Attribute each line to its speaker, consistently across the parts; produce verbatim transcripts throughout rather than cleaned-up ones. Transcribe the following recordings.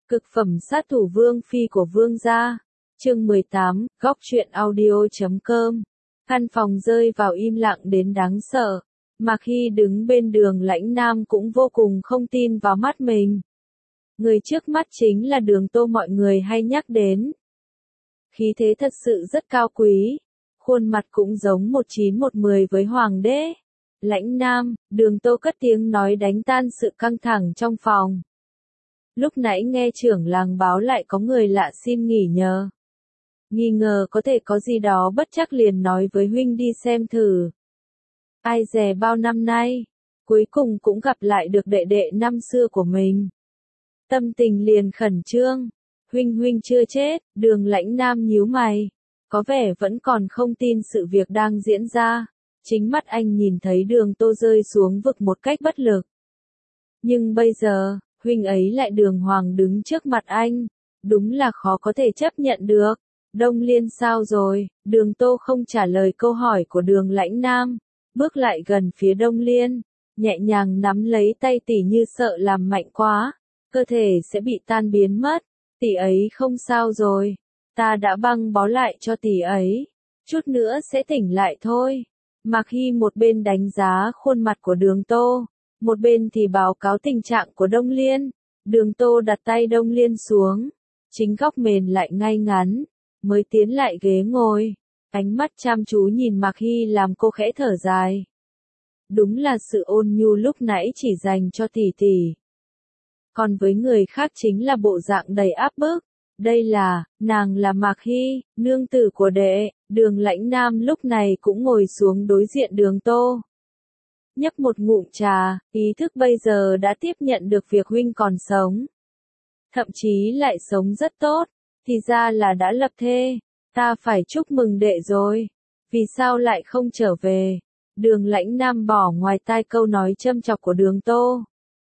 Speaker 1: Cực phẩm sát thủ Vương Phi của Vương gia. Chương mười tám, góc truyện audio.com. Căn phòng rơi vào im lặng đến đáng sợ. Mạc Hy đứng bên Đường Lãnh Nam cũng vô cùng không tin vào mắt mình. Người trước mắt chính là Đường Tô mọi người hay nhắc đến. Khí thế thật sự rất cao quý. Khuôn mặt cũng giống một chín một mười với Hoàng đế. Lãnh Nam, Đường Tô cất tiếng nói đánh tan sự căng thẳng trong phòng. Lúc nãy nghe trưởng làng báo lại có người lạ xin nghỉ nhờ. Nghi ngờ có thể có gì đó bất chắc liền nói với huynh đi xem thử. Ai dè bao năm nay, cuối cùng cũng gặp lại được đệ đệ năm xưa của mình. Tâm tình liền khẩn trương. Huynh huynh chưa chết, Đường Lãnh Nam nhíu mày. Có vẻ vẫn còn không tin sự việc đang diễn ra. Chính mắt anh nhìn thấy Đường Tô rơi xuống vực một cách bất lực. Nhưng bây giờ, huynh ấy lại đường hoàng đứng trước mặt anh. Đúng là khó có thể chấp nhận được. Đông Liên sao rồi? Đường Tô không trả lời câu hỏi của Đường Lãnh Nam. Bước lại gần phía Đông Liên. Nhẹ nhàng nắm lấy tay tỷ như sợ làm mạnh quá. Cơ thể sẽ bị tan biến mất. Tỷ ấy không sao rồi. Ta đã băng bó lại cho tỷ ấy. Chút nữa sẽ tỉnh lại thôi. Mạc Hy một bên đánh giá khuôn mặt của Đường Tô. Một bên thì báo cáo tình trạng của Đông Liên. Đường Tô đặt tay Đông Liên xuống. Chính góc mền lại ngay ngắn. Mới tiến lại ghế ngồi. Ánh mắt chăm chú nhìn Mạc Hy làm cô khẽ thở dài. Đúng là sự ôn nhu lúc nãy chỉ dành cho tỷ tỷ. Còn với người khác chính là bộ dạng đầy áp bức. Đây là, nàng là Mạc Hy, nương tử của đệ. Đường Lãnh Nam lúc này cũng ngồi xuống đối diện Đường Tô. Nhấp một ngụm trà, ý thức bây giờ đã tiếp nhận được việc huynh còn sống. Thậm chí lại sống rất tốt, thì ra là đã lập thê. Ta phải chúc mừng đệ rồi. Vì sao lại không trở về? Đường Lãnh Nam bỏ ngoài tai câu nói châm chọc của Đường Tô.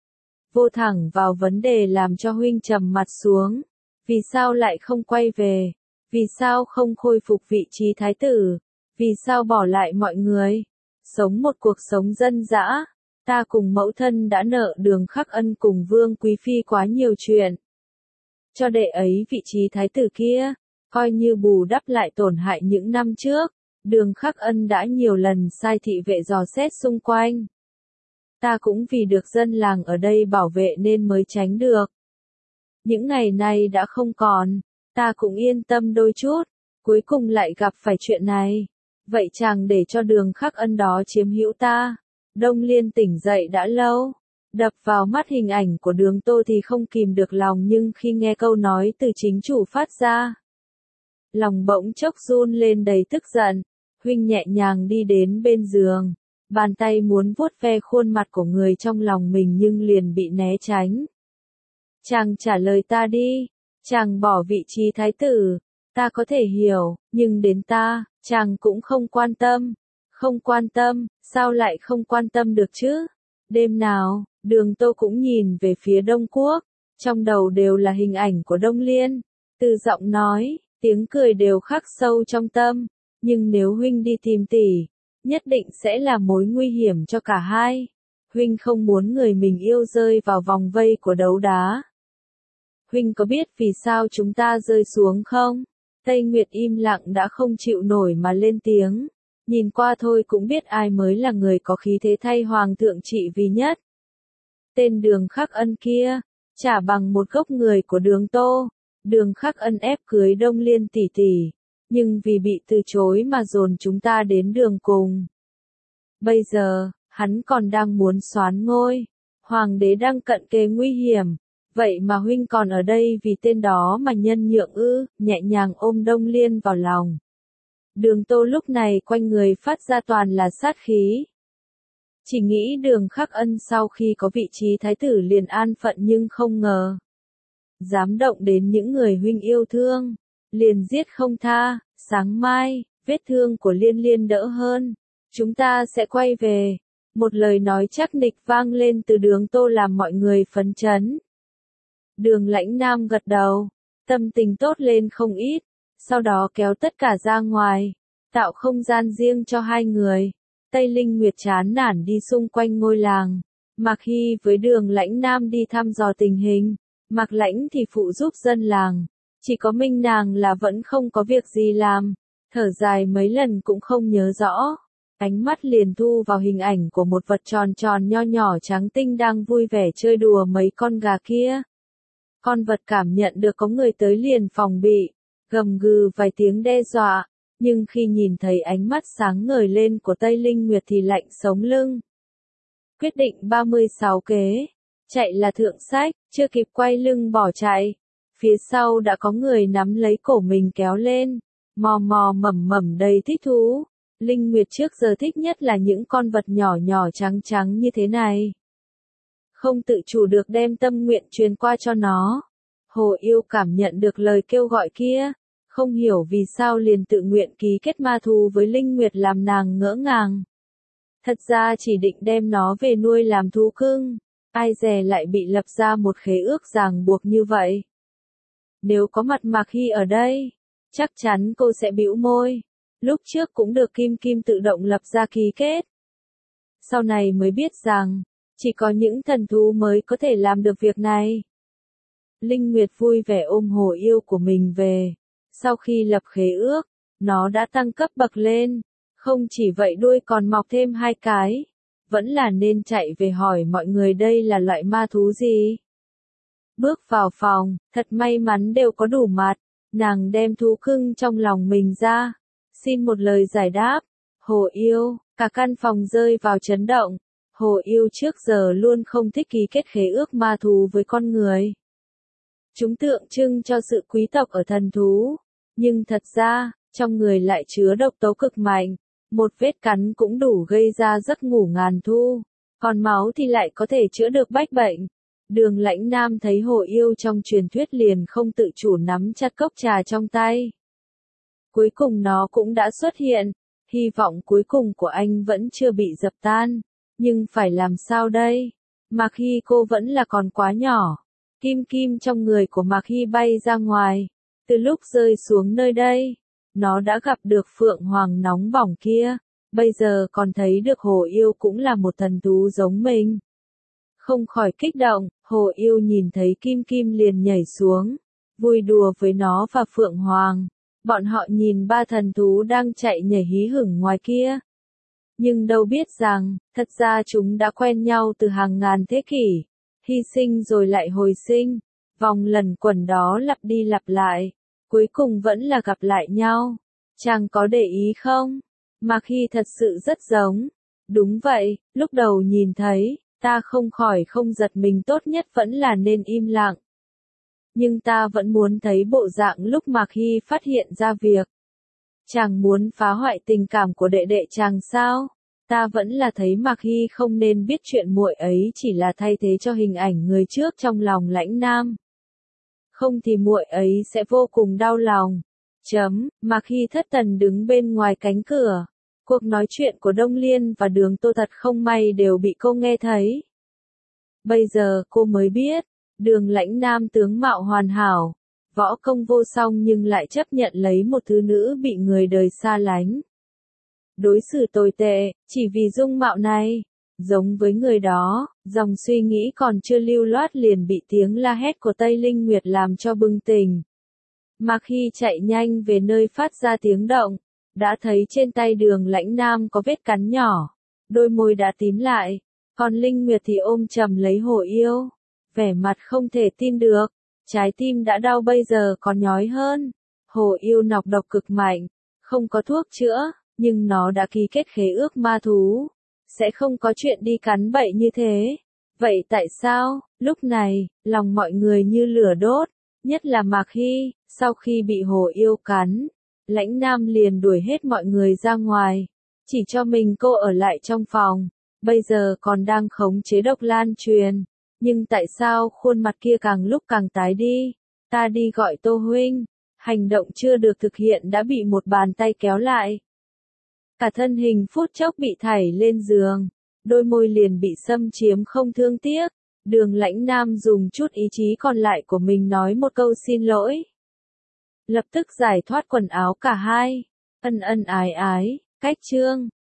Speaker 1: Vô thẳng vào vấn đề làm cho huynh trầm mặt xuống. Vì sao lại không quay về? Vì sao không khôi phục vị trí thái tử? Vì sao bỏ lại mọi người? Sống một cuộc sống dân dã. Ta cùng mẫu thân đã nợ Đường Khắc Ân cùng Vương Quý Phi quá nhiều chuyện. Cho đệ ấy vị trí thái tử kia, coi như bù đắp lại tổn hại những năm trước. Đường Khắc Ân đã nhiều lần sai thị vệ dò xét xung quanh. Ta cũng vì được dân làng ở đây bảo vệ nên mới tránh được. Những ngày này đã không còn, ta cũng yên tâm đôi chút, cuối cùng lại gặp phải chuyện này. Vậy chàng để cho Đường Khắc Ân đó chiếm hữu ta. Đông Liên tỉnh dậy đã lâu. Đập vào mắt hình ảnh của Đường Tô thì không kìm được lòng, nhưng khi nghe câu nói từ chính chủ phát ra, lòng bỗng chốc run lên đầy tức giận. Huynh nhẹ nhàng đi đến bên giường, bàn tay muốn vuốt ve khuôn mặt của người trong lòng mình nhưng liền bị né tránh. Chàng trả lời ta đi, chàng bỏ vị trí thái tử, ta có thể hiểu, nhưng đến ta, chàng cũng không quan tâm. Không quan tâm, sao lại không quan tâm được chứ? Đêm nào, Đường Tô cũng nhìn về phía Đông Quốc, trong đầu đều là hình ảnh của Đông Liên, từ giọng nói, tiếng cười đều khắc sâu trong tâm, nhưng nếu huynh đi tìm tỷ, nhất định sẽ là mối nguy hiểm cho cả hai. Huynh không muốn người mình yêu rơi vào vòng vây của đấu đá. Huynh có biết vì sao chúng ta rơi xuống không? Tây Nguyệt im lặng đã không chịu nổi mà lên tiếng. Nhìn qua thôi cũng biết ai mới là người có khí thế thay hoàng thượng trị vì nhất. Tên Đường Khắc Ân kia, chả bằng một gốc người của Đường Tô. Đường Khắc Ân ép cưới Đông Liên tỷ tỷ, nhưng vì bị từ chối mà dồn chúng ta đến đường cùng. Bây giờ, hắn còn đang muốn soán ngôi. Hoàng đế đang cận kề nguy hiểm. Vậy mà huynh còn ở đây vì tên đó mà nhân nhượng ư? Nhẹ nhàng ôm Đông Liên vào lòng. Đường Tô lúc này quanh người phát ra toàn là sát khí. Chỉ nghĩ Đường Khắc Ân sau khi có vị trí thái tử liền an phận, nhưng không ngờ dám động đến những người huynh yêu thương, liền giết không tha. Sáng mai, vết thương của Liên Liên đỡ hơn, chúng ta sẽ quay về. Một lời nói chắc nịch vang lên từ Đường Tô làm mọi người phấn chấn. Đường Lãnh Nam gật đầu, tâm tình tốt lên không ít, sau đó kéo tất cả ra ngoài, tạo không gian riêng cho hai người. Tây Linh Nguyệt chán nản đi xung quanh ngôi làng, Mạc Hy với Đường Lãnh Nam đi thăm dò tình hình. Mạc Lãnh thì phụ giúp dân làng, chỉ có Minh nàng là vẫn không có việc gì làm, thở dài mấy lần cũng không nhớ rõ. Ánh mắt liền thu vào hình ảnh của một vật tròn tròn nho nhỏ trắng tinh đang vui vẻ chơi đùa mấy con gà kia. Con vật cảm nhận được có người tới liền phòng bị, gầm gừ vài tiếng đe dọa, nhưng khi nhìn thấy ánh mắt sáng ngời lên của Tây Linh Nguyệt thì lạnh sống lưng. Quyết định ba mươi sáu kế, chạy là thượng sách, chưa kịp quay lưng bỏ chạy, phía sau đã có người nắm lấy cổ mình kéo lên, mò mò mẩm mẩm đầy thích thú. Linh Nguyệt trước giờ thích nhất là những con vật nhỏ nhỏ trắng trắng như thế này. Không tự chủ được đem tâm nguyện truyền qua cho nó. Hồ Yêu cảm nhận được lời kêu gọi kia, không hiểu vì sao liền tự nguyện ký kết ma thú với Linh Nguyệt làm nàng ngỡ ngàng. Thật ra chỉ định đem nó về nuôi làm thú cưng, ai dè lại bị lập ra một khế ước ràng buộc như vậy. Nếu có mặt Mạc Hy ở đây, chắc chắn cô sẽ bĩu môi. Lúc trước cũng được Kim Kim tự động lập ra ký kết. Sau này mới biết rằng, chỉ có những thần thú mới có thể làm được việc này. Linh Nguyệt vui vẻ ôm Hồ Yêu của mình về. Sau khi lập khế ước, nó đã tăng cấp bậc lên. Không chỉ vậy đuôi còn mọc thêm hai cái. Vẫn là nên chạy về hỏi mọi người đây là loại ma thú gì. Bước vào phòng, thật may mắn đều có đủ mặt. Nàng đem thú cưng trong lòng mình ra. Xin một lời giải đáp. Hồ Yêu, cả căn phòng rơi vào chấn động. Hồ Yêu trước giờ luôn không thích ký kết khế ước ma thú với con người. Chúng tượng trưng cho sự quý tộc ở thần thú. Nhưng thật ra, trong người lại chứa độc tố cực mạnh. Một vết cắn cũng đủ gây ra giấc ngủ ngàn thu. Còn máu thì lại có thể chữa được bách bệnh. Đường Lãnh Nam thấy Hồ Yêu trong truyền thuyết liền không tự chủ nắm chặt cốc trà trong tay. Cuối cùng nó cũng đã xuất hiện. Hy vọng cuối cùng của anh vẫn chưa bị dập tan. Nhưng phải làm sao đây? Mạc Hy cô vẫn là còn quá nhỏ. Kim kim trong người của Mạc Hy bay ra ngoài. Từ lúc rơi xuống nơi đây, nó đã gặp được Phượng Hoàng nóng bỏng kia. Bây giờ còn thấy được Hồ Yêu cũng là một thần thú giống mình. Không khỏi kích động, Hồ Yêu nhìn thấy Kim Kim liền nhảy xuống. Vui đùa với nó và Phượng Hoàng. Bọn họ nhìn ba thần thú đang chạy nhảy hí hửng ngoài kia. Nhưng đâu biết rằng, thật ra chúng đã quen nhau từ hàng ngàn thế kỷ. Hy sinh rồi lại hồi sinh. Vòng lần quẩn đó lặp đi lặp lại. Cuối cùng vẫn là gặp lại nhau. Chàng có để ý không? Mạc Hy thật sự rất giống. Đúng vậy, lúc đầu nhìn thấy, ta không khỏi không giật mình, tốt nhất vẫn là nên im lặng. Nhưng ta vẫn muốn thấy bộ dạng lúc Mạc Hy phát hiện ra việc. Chàng muốn phá hoại tình cảm của đệ đệ chàng sao? Ta vẫn là thấy Mạc Hy không nên biết chuyện muội ấy chỉ là thay thế cho hình ảnh người trước trong lòng Lãnh Nam. Không thì muội ấy sẽ vô cùng đau lòng. Chấm, Mạc Hy thất thần đứng bên ngoài cánh cửa. Cuộc nói chuyện của Đông Liên và Đường Tô thật không may đều bị cô nghe thấy. Bây giờ cô mới biết, Đường Lãnh Nam tướng mạo hoàn hảo, võ công vô song nhưng lại chấp nhận lấy một thứ nữ bị người đời xa lánh. Đối xử tồi tệ, chỉ vì dung mạo này. Giống với người đó, dòng suy nghĩ còn chưa lưu loát liền bị tiếng la hét của Tây Linh Nguyệt làm cho bừng tỉnh. Mạc Hy chạy nhanh về nơi phát ra tiếng động, đã thấy trên tay Đường Lãnh Nam có vết cắn nhỏ, đôi môi đã tím lại, còn Linh Nguyệt thì ôm chầm lấy Hồ Yêu, vẻ mặt không thể tin được, trái tim đã đau bây giờ còn nhói hơn. Hồ Yêu nọc độc cực mạnh, không có thuốc chữa, nhưng nó đã ký kết khế ước ma thú. Sẽ không có chuyện đi cắn bậy như thế. Vậy tại sao, lúc này, lòng mọi người như lửa đốt, nhất là Mạc Hy, sau khi bị Hồ Yêu cắn, Lãnh Nam liền đuổi hết mọi người ra ngoài, chỉ cho mình cô ở lại trong phòng, bây giờ còn đang khống chế độc lan truyền, nhưng tại sao khuôn mặt kia càng lúc càng tái đi, ta đi gọi Tô huynh, hành động chưa được thực hiện đã bị một bàn tay kéo lại. Cả thân hình phút chốc bị thảy lên giường, đôi môi liền bị xâm chiếm không thương tiếc. Đường Lãnh Nam dùng chút ý chí còn lại của mình nói một câu xin lỗi. Lập tức giải thoát quần áo cả hai, ân ân ái ái, cách chương.